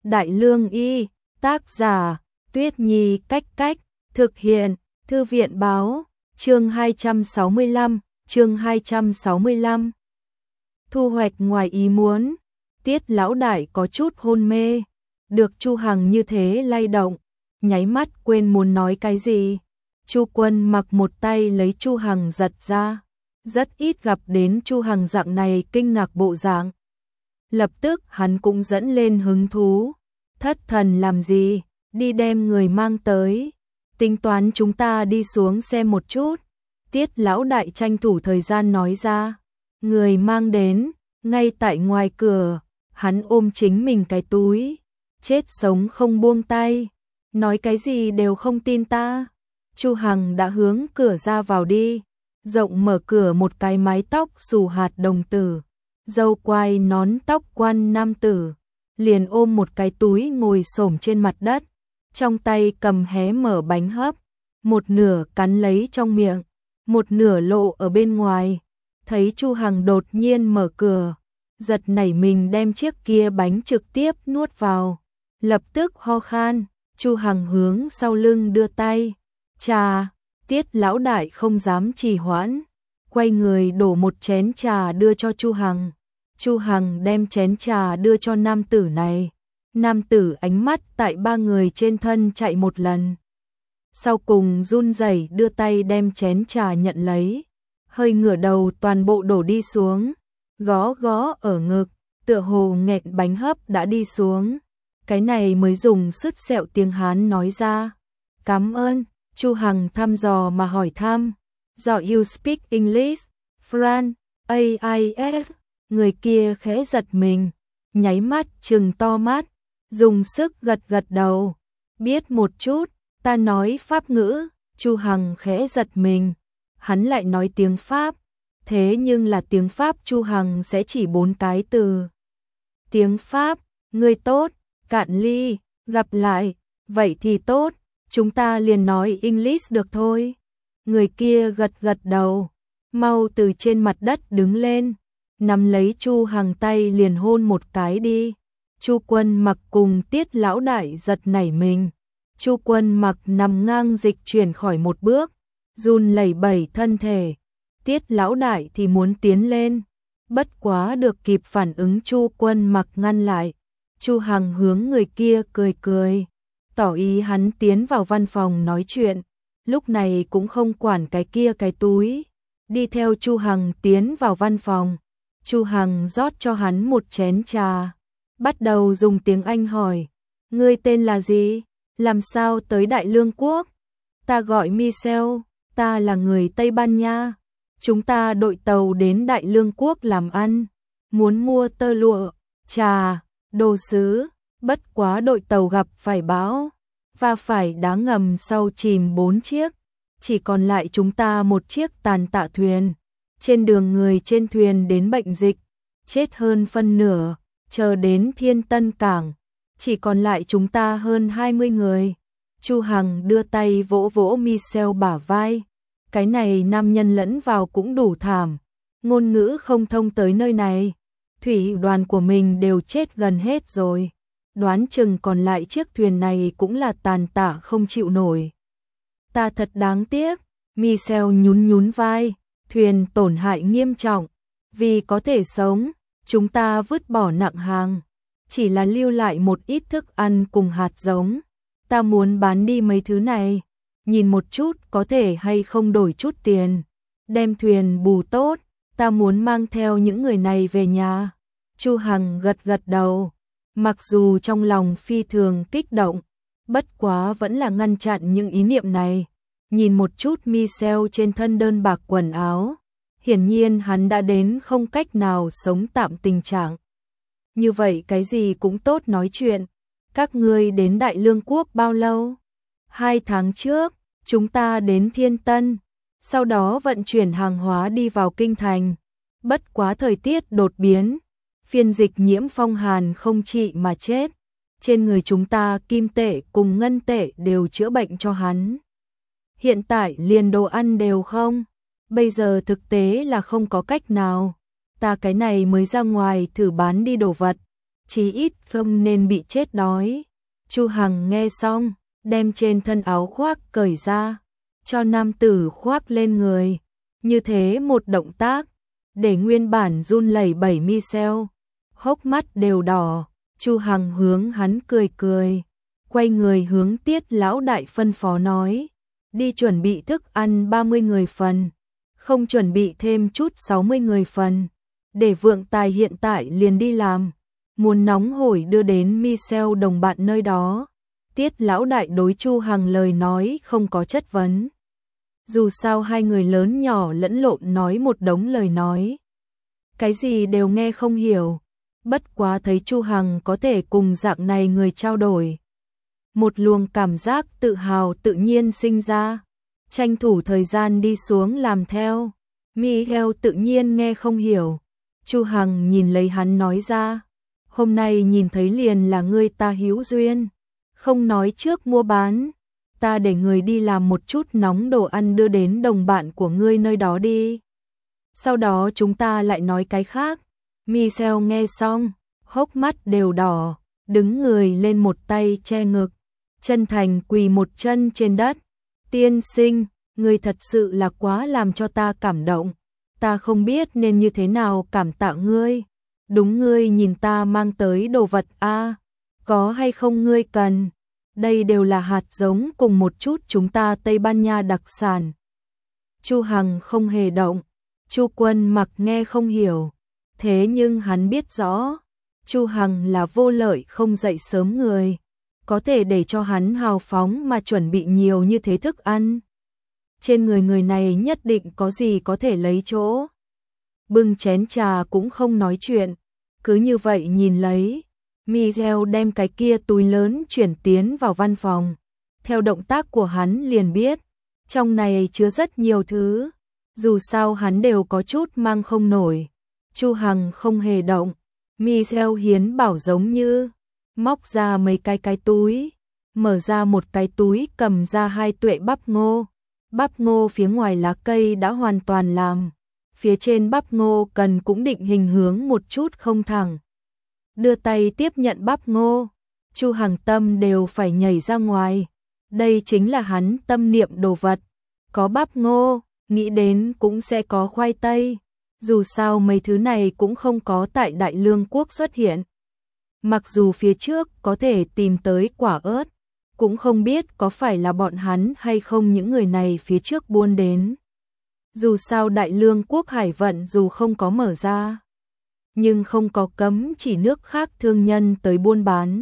Đại Lương Y, tác giả, Tuyết Nhi Cách Cách, thực hiện, Thư viện Báo, chương 265, chương 265. Thu hoạch ngoài ý muốn, Tiết lão đại có chút hôn mê, được Chu Hằng như thế lay động, nháy mắt quên muốn nói cái gì. Chu Quân Mặc một tay lấy Chu Hằng giật ra, rất ít gặp đến Chu Hằng dạng này kinh ngạc bộ dạng. Lập tức hắn cũng dẫn lên hứng thú, thất thần làm gì, đi đem người mang tới, tính toán chúng ta đi xuống xem một chút. Tiết lão đại tranh thủ thời gian nói ra, người mang đến, ngay tại ngoài cửa, hắn ôm chính mình cái túi, chết sống không buông tay, nói cái gì đều không tin ta. Chu Hằng đã hướng cửa ra vào đi, rộng mở cửa một cái mái tóc xù hạt đồng tử, râu quai nón tóc quan nam tử, liền ôm một cái túi ngồi xổm trên mặt đất, trong tay cầm hé mở bánh hấp, một nửa cắn lấy trong miệng, một nửa lộ ở bên ngoài. Thấy Chu Hằng đột nhiên mở cửa, giật nảy mình đem chiếc kia bánh trực tiếp nuốt vào, lập tức ho khan. Chu Hằng hướng sau lưng đưa tay, trà. Tiết lão đại không dám trì hoãn, quay người đổ một chén trà đưa cho Chu Hằng. Chu Hằng đem chén trà đưa cho nam tử này. Nam tử ánh mắt tại ba người trên thân chạy một lần, sau cùng run rẩy đưa tay đem chén trà nhận lấy, hơi ngửa đầu toàn bộ đổ đi xuống, gõ gõ ở ngực, tựa hồ nghẹn bánh hấp đã đi xuống. Cái này mới dùng sứt sẹo tiếng Hán nói ra, cảm ơn. Chu Hằng thăm dò mà hỏi thăm, do you speak English, Fran, AIS, người kia khẽ giật mình, nháy mắt trừng to mắt, dùng sức gật gật đầu, biết một chút, ta nói Pháp ngữ. Chu Hằng khẽ giật mình, hắn lại nói tiếng Pháp, thế nhưng là tiếng Pháp Chu Hằng sẽ chỉ 4 cái từ. Tiếng Pháp, người tốt, cạn ly, gặp lại, vậy thì tốt, chúng ta liền nói English được thôi. Người kia gật gật đầu, mau từ trên mặt đất đứng lên, nắm lấy Chu Hằng tay liền hôn một cái đi. Chu Quân Mặc cùng Tiết lão đại giật nảy mình. Chu Quân Mặc nằm ngang dịch chuyển khỏi một bước, run lẩy bẩy thân thể. Tiết lão đại thì muốn tiến lên, bất quá được kịp phản ứng Chu Quân Mặc ngăn lại. Chu Hằng hướng người kia cười cười, tỏ ý hắn tiến vào văn phòng nói chuyện, lúc này cũng không quản cái kia cái túi, đi theo Chu Hằng tiến vào văn phòng. Chu Hằng rót cho hắn một chén trà, bắt đầu dùng tiếng Anh hỏi, ngươi tên là gì, làm sao tới Đại Lương Quốc? Ta gọi Michel, ta là người Tây Ban Nha, chúng ta đội tàu đến Đại Lương Quốc làm ăn, muốn mua tơ lụa, trà, đồ sứ, bất quá đội tàu gặp phải bão, và phải đá ngầm sau chìm 4 chiếc, chỉ còn lại chúng ta một chiếc tàn tạ thuyền. Trên đường người trên thuyền đến bệnh dịch, chết hơn phân nửa, chờ đến Thiên Tân Cảng, chỉ còn lại chúng ta hơn 20 người. Chu Hằng đưa tay vỗ vỗ Michel bả vai, cái này nam nhân lẫn vào cũng đủ thảm, ngôn ngữ không thông tới nơi này, thủy đoàn của mình đều chết gần hết rồi, đoán chừng còn lại chiếc thuyền này cũng là tàn tạ không chịu nổi. Ta thật đáng tiếc. Michel nhún nhún vai, thuyền tổn hại nghiêm trọng, vì có thể sống, chúng ta vứt bỏ nặng hàng, chỉ là lưu lại một ít thức ăn cùng hạt giống. Ta muốn bán đi mấy thứ này, nhìn một chút có thể hay không đổi chút tiền, đem thuyền bù tốt, ta muốn mang theo những người này về nhà. Chu Hằng gật gật đầu, mặc dù trong lòng phi thường kích động, bất quá vẫn là ngăn chặn những ý niệm này. Nhìn một chút Michel trên thân đơn bạc quần áo, hiển nhiên hắn đã đến không cách nào sống tạm tình trạng. Như vậy cái gì cũng tốt nói chuyện. Các ngươi đến Đại Lương Quốc bao lâu? 2 tháng trước, chúng ta đến Thiên Tân, sau đó vận chuyển hàng hóa đi vào kinh thành. Bất quá thời tiết đột biến, phiên dịch nhiễm phong hàn không trị mà chết. Trên người chúng ta kim tệ cùng ngân tệ đều chữa bệnh cho hắn. Hiện tại liền đồ ăn đều không, bây giờ thực tế là không có cách nào. Ta cái này mới ra ngoài thử bán đi đồ vật, chí ít không nên bị chết đói. Chu Hằng nghe xong, đem trên thân áo khoác cởi ra, cho nam tử khoác lên người. Như thế một động tác, để nguyên bản run lẩy bẩy Michel, hốc mắt đều đỏ. Chu Hằng hướng hắn cười cười, quay người hướng Tiết lão đại phân phó nói, đi chuẩn bị thức ăn 30 người phần, không chuẩn bị thêm chút 60 người phần, để vượng tài hiện tại liền đi làm, muốn nóng hổi đưa đến Michel đồng bạn nơi đó. Tiết lão đại đối Chu Hằng lời nói không có chất vấn. Dù sao hai người lớn nhỏ lẫn lộn nói một đống lời nói, cái gì đều nghe không hiểu, bất quá thấy Chu Hằng có thể cùng dạng này người trao đổi, một luồng cảm giác tự hào tự nhiên sinh ra, tranh thủ thời gian đi xuống làm theo. Michel tự nhiên nghe không hiểu. Chu Hằng nhìn lấy hắn nói ra, hôm nay nhìn thấy liền là ngươi ta hữu duyên, không nói trước mua bán, ta để người đi làm một chút nóng đồ ăn đưa đến đồng bạn của ngươi nơi đó đi. Sau đó chúng ta lại nói cái khác. Michel nghe xong, hốc mắt đều đỏ, đứng người lên một tay che ngực, chân thành quỳ một chân trên đất. Tiên sinh, ngươi thật sự là quá làm cho ta cảm động, ta không biết nên như thế nào cảm tạ ngươi. Đúng, ngươi nhìn ta mang tới đồ vật a, có hay không ngươi cần, đây đều là hạt giống cùng một chút chúng ta Tây Ban Nha đặc sản. Chu Hằng không hề động. Chu Quân Mặc nghe không hiểu, thế nhưng hắn biết rõ, Chu Hằng là vô lợi không dậy sớm người, có thể để cho hắn hào phóng mà chuẩn bị nhiều như thế thức ăn. Trên người người này nhất định có gì có thể lấy chỗ. Bưng chén trà cũng không nói chuyện, cứ như vậy nhìn lấy. Michel đem cái kia túi lớn chuyển tiến vào văn phòng. Theo động tác của hắn liền biết, trong này chứa rất nhiều thứ. Dù sao hắn đều có chút mang không nổi. Chu Hằng không hề động. Michel hiến bảo giống như móc ra mấy cái túi, mở ra một cái túi cầm ra 2 tuệ bắp ngô. Bắp ngô phía ngoài lá cây đã hoàn toàn làm, phía trên bắp ngô cần cũng định hình hướng một chút không thẳng. Đưa tay tiếp nhận bắp ngô, Chu Hằng tâm đều phải nhảy ra ngoài. Đây chính là hắn tâm niệm đồ vật. Có bắp ngô, nghĩ đến cũng sẽ có khoai tây. Dù sao mấy thứ này cũng không có tại Đại Lương quốc xuất hiện. Mặc dù phía trước có thể tìm tới quả ớt, cũng không biết có phải là bọn hắn hay không những người này phía trước buôn đến. Dù sao Đại Lương quốc hải vận dù không có mở ra, nhưng không có cấm chỉ nước khác thương nhân tới buôn bán.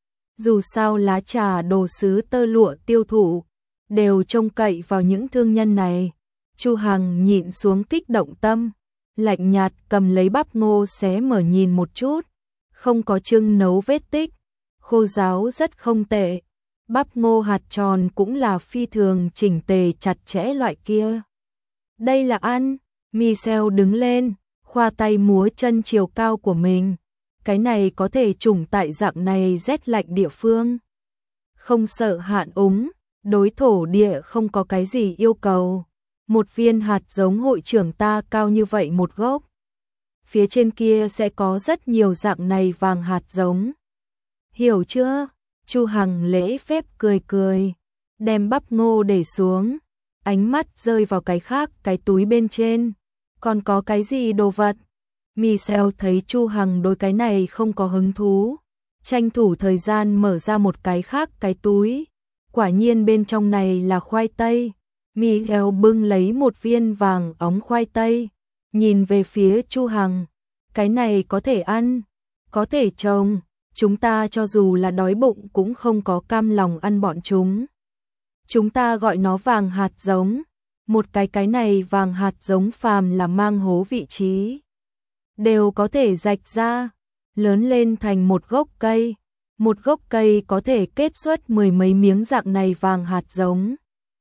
Dù sao lá trà đồ sứ tơ lụa tiêu thụ, đều trông cậy vào những thương nhân này. Chu Hằng nhịn xuống kích động tâm, lạnh nhạt cầm lấy bắp ngô xé mở nhìn một chút, không có chưng nấu vết tích, khô ráo rất không tệ. Bắp ngô hạt tròn cũng là phi thường chỉnh tề chặt chẽ loại kia. Đây là ăn. Michel đứng lên, khoa tay múa chân chiều cao của mình. Cái này có thể trùng tại dạng này rét lạnh địa phương. Không sợ hạn úng, đối thổ địa không có cái gì yêu cầu. Một viên hạt giống hội trưởng ta cao như vậy một gốc. Phía trên kia sẽ có rất nhiều dạng này vàng hạt giống. Hiểu chưa? Chu Hằng lễ phép cười cười, đem bắp ngô để xuống, ánh mắt rơi vào cái khác cái túi bên trên. Còn có cái gì đồ vật? Michel thấy Chu Hằng đối cái này không có hứng thú, tranh thủ thời gian mở ra một cái khác cái túi. Quả nhiên bên trong này là khoai tây. Michel bưng lấy một viên vàng óng khoai tây, nhìn về phía Chu Hằng. Cái này có thể ăn, có thể trồng, chúng ta cho dù là đói bụng cũng không có cam lòng ăn bọn chúng. Chúng ta gọi nó vàng hạt giống. Một cái này vàng hạt giống phàm là mang hố vị trí, đều có thể rạch ra, lớn lên thành một gốc cây. Một gốc cây có thể kết xuất 10 mấy miếng dạng này vàng hạt giống.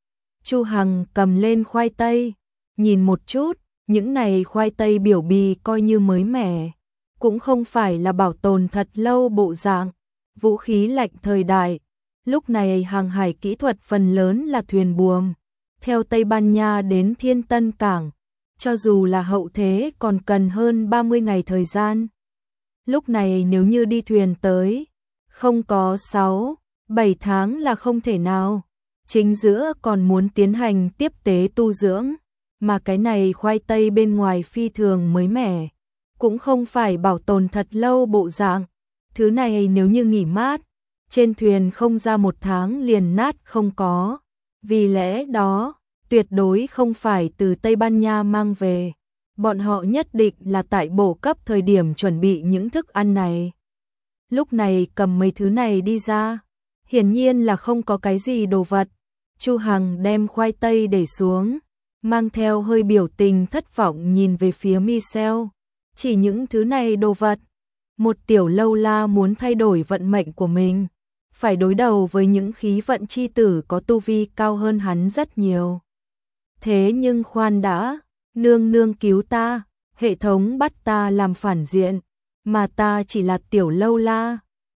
Chu Hằng cầm lên khoai tây, nhìn một chút, những này khoai tây biểu bì coi như mới mẻ, cũng không phải là bảo tồn thật lâu bộ dạng. Vũ khí lạnh thời đại, lúc này hàng hải kỹ thuật phần lớn là thuyền buồm, theo Tây Ban Nha đến Thiên Tân Cảng, cho dù là hậu thế còn cần hơn 30 ngày thời gian. Lúc này nếu như đi thuyền tới, không có 6-7 tháng là không thể nào. Chính giữa còn muốn tiến hành tiếp tế tu dưỡng, mà cái này khoai tây bên ngoài phi thường mới mẻ, cũng không phải bảo tồn thật lâu bộ dạng. Thứ này nếu như nghỉ mát, trên thuyền không ra 1 tháng liền nát không có. Vì lẽ đó, tuyệt đối không phải từ Tây Ban Nha mang về. Bọn họ nhất định là tại bổ cấp thời điểm chuẩn bị những thức ăn này. Lúc này cầm mấy thứ này đi ra, hiển nhiên là không có cái gì đồ vật. Chu Hằng đem khoai tây để xuống, mang theo hơi biểu tình thất vọng nhìn về phía Michel. Chỉ những thứ này đồ vật. Một tiểu lâu la muốn thay đổi vận mệnh của mình, phải đối đầu với những khí vận chi tử có tu vi cao hơn hắn rất nhiều. Thế nhưng khoan đã, nương nương cứu ta, hệ thống bắt ta làm phản diện, mà ta chỉ là tiểu lâu la,